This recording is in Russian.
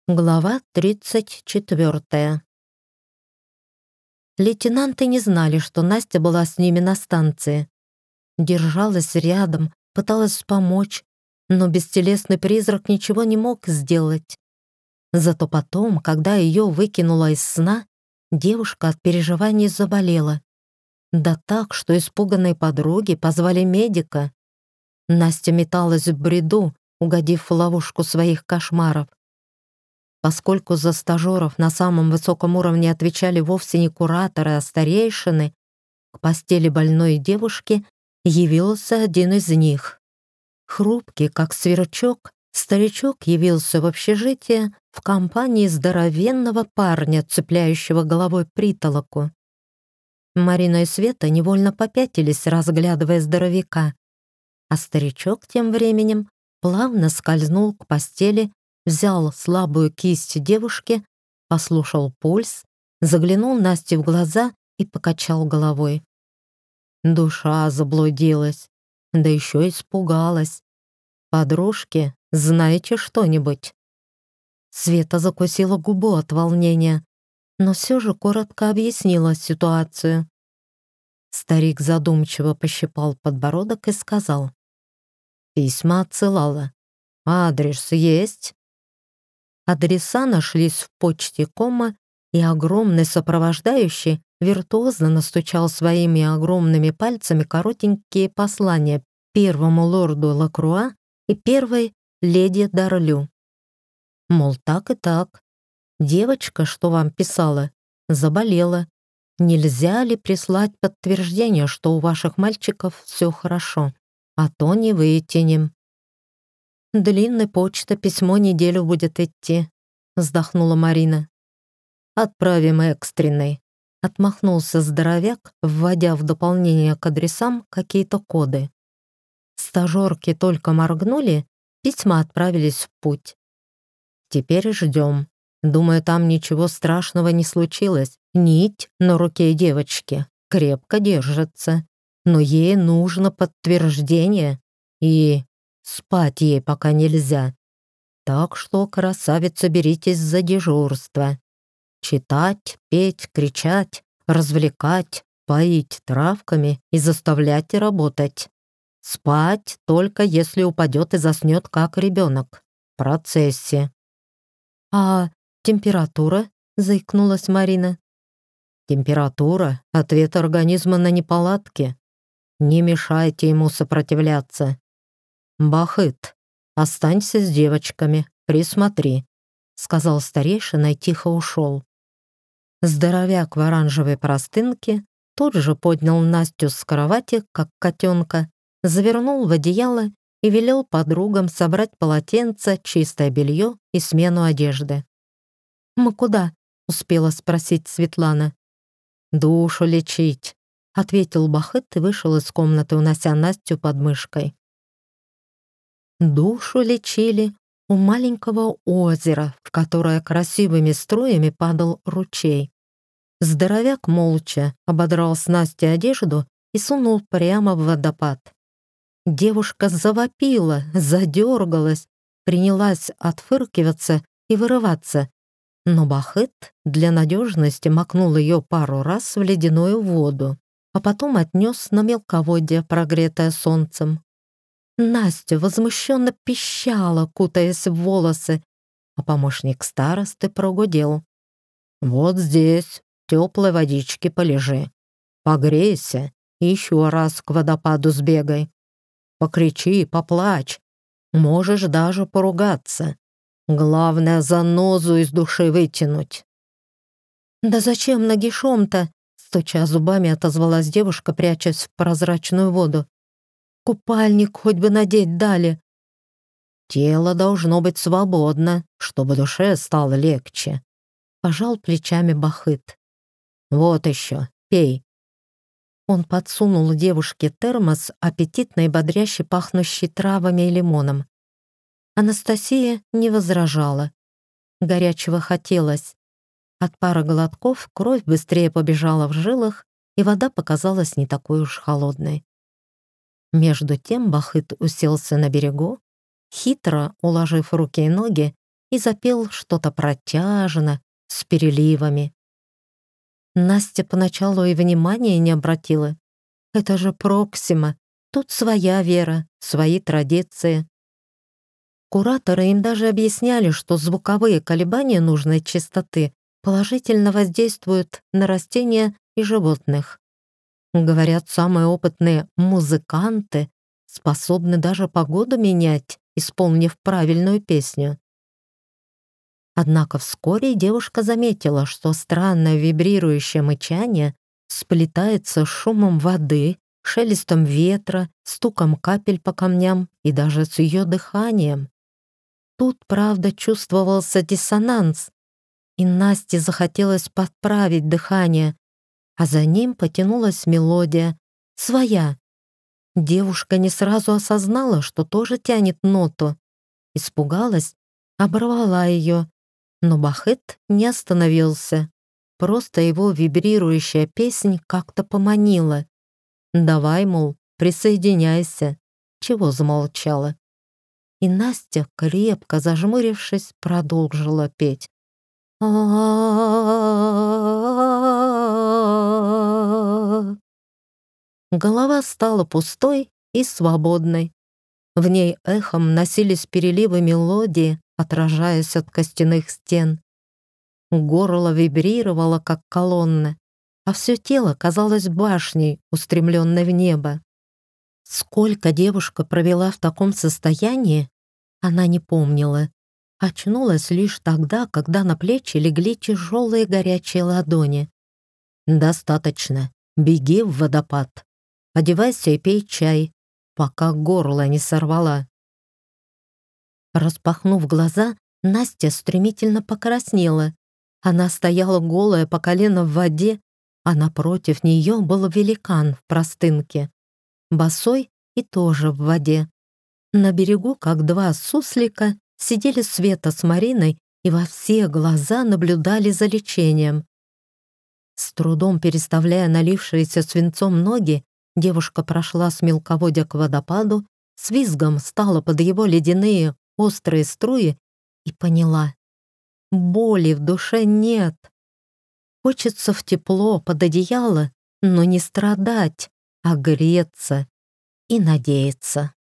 Глава 34. Лейтенанты не знали, что Настя была с ними на станции. Держалась рядом, пыталась помочь, но бестелесный призрак ничего не мог сделать. Зато потом, когда ее выкинуло из сна, девушка от переживаний заболела. Да так, что испуганные подруги позвали медика. Настя металась в бреду, угодив в ловушку своих кошмаров. Поскольку за стажеров на самом высоком уровне отвечали вовсе не кураторы, а старейшины, к постели больной девушки явился один из них. Хрупкий, как сверчок, старичок явился в общежитие в компании здоровенного парня, цепляющего головой притолоку. Марина и Света невольно попятились, разглядывая здоровяка, а старичок тем временем плавно скользнул к постели, взял слабую кисть девушки, послушал пульс, заглянул Насте в глаза и покачал головой. Душа заблудилась, да еще испугалась. «Подружки, знаете что-нибудь?» Света закусила губу от волнения, но все же коротко объяснила ситуацию. Старик задумчиво пощипал подбородок и сказал: «Письма отсылала. Адрес есть?» Адреса нашлись в почте кома, и огромный сопровождающий виртуозно настучал своими огромными пальцами коротенькие послания первому лорду Лакруа и первой леди Дарлю. Мол, так и так. Девочка, что вам писала, заболела. Нельзя ли прислать подтверждение, что у ваших мальчиков все хорошо, а то не вытянем. «Длинной почта письмо неделю будет идти», — вздохнула Марина. «Отправим экстренный», — отмахнулся здоровяк, вводя в дополнение к адресам какие-то коды. Стажерки только моргнули, письма отправились в путь. «Теперь ждем. Думаю, там ничего страшного не случилось. Нить на руке девочки крепко держится, но ей нужно подтверждение, и спать ей пока нельзя. Так что, красавица, беритесь за дежурство. Читать, петь, кричать, развлекать, поить травками и заставлять работать. Спать только если упадет и заснет, как ребенок. В процессе». «А температура?» — заикнулась Марина. «Температура — ответ организма на неполадки. Не мешайте ему сопротивляться. Бахыт, останься с девочками, присмотри», — сказал старейшина и тихо ушел. Здоровяк в оранжевой простынке тут же поднял Настю с кровати, как котенка, завернул в одеяло и велел подругам собрать полотенце, чистое белье и смену одежды. «Мы куда?» — успела спросить Светлана. «Душу лечить», — ответил Бахыт и вышел из комнаты, унося Настю под мышкой. Душу лечили у маленького озера, в которое красивыми струями падал ручей. Здоровяк молча ободрал с Насти одежду и сунул прямо в водопад. Девушка завопила, задергалась, принялась отфыркиваться и вырываться, но Бахыт для надежности макнул ее пару раз в ледяную воду, а потом отнес на мелководье, прогретое солнцем. Настя возмущенно пищала, кутаясь в волосы, а помощник старосты прогудел: «Вот здесь, в теплой водичке полежи, погрейся и еще раз к водопаду сбегай. Покричи, поплачь, можешь даже поругаться. Главное, занозу из души вытянуть». «Да зачем нагишом-то?» — стуча зубами, отозвалась девушка, прячась в прозрачную воду. «Купальник хоть бы надеть дали». «Тело должно быть свободно, чтобы душе стало легче», — пожал плечами Бахыт. «Вот еще, пей». Он подсунул девушке термос, аппетитно и бодряще пахнущий травами и лимоном. Анастасия не возражала. Горячего хотелось. От пары глотков кровь быстрее побежала в жилах, и вода показалась не такой уж холодной. Между тем Бахыт уселся на берегу, хитро уложив руки и ноги, и запел что-то протяжно, с переливами. Настя поначалу и внимания не обратила. Это же Проксима, тут своя вера, свои традиции. Кураторы им даже объясняли, что звуковые колебания нужной частоты положительно воздействуют на растения и животных. Говорят, самые опытные музыканты способны даже погоду менять, исполнив правильную песню. Однако вскоре девушка заметила, что странное вибрирующее мычание сплетается с шумом воды, шелестом ветра, стуком капель по камням и даже с ее дыханием. Тут, правда, чувствовался диссонанс, и Насте захотелось подправить дыхание, а за ним потянулась мелодия, своя. Девушка не сразу осознала, что тоже тянет ноту. Испугалась, оборвала ее, но Бахет не остановился. Просто его вибрирующая песнь как-то поманила. «Давай, мол, присоединяйся». Чего замолчала? И Настя, крепко зажмурившись, продолжила петь. Голова стала пустой и свободной. В ней эхом носились переливы мелодии, отражаясь от костяных стен. Горло вибрировало, как колонна, а все тело казалось башней, устремленной в небо. Сколько девушка провела в таком состоянии, она не помнила. Очнулась лишь тогда, когда на плечи легли тяжелые горячие ладони. «Достаточно. Беги в водопад. Одевайся и пей чай, пока горло не сорвала». Распахнув глаза, Настя стремительно покраснела. Она стояла голая по колено в воде, а напротив нее был великан в простынке, босой и тоже в воде. На берегу, как два суслика, сидели Света с Мариной и во все глаза наблюдали за лечением. С трудом переставляя налившиеся свинцом ноги, девушка прошла с мелководья к водопаду, с визгом стала под его ледяные острые струи и поняла: боли в душе нет. Хочется в тепло под одеяло, но не страдать, а греться и надеяться.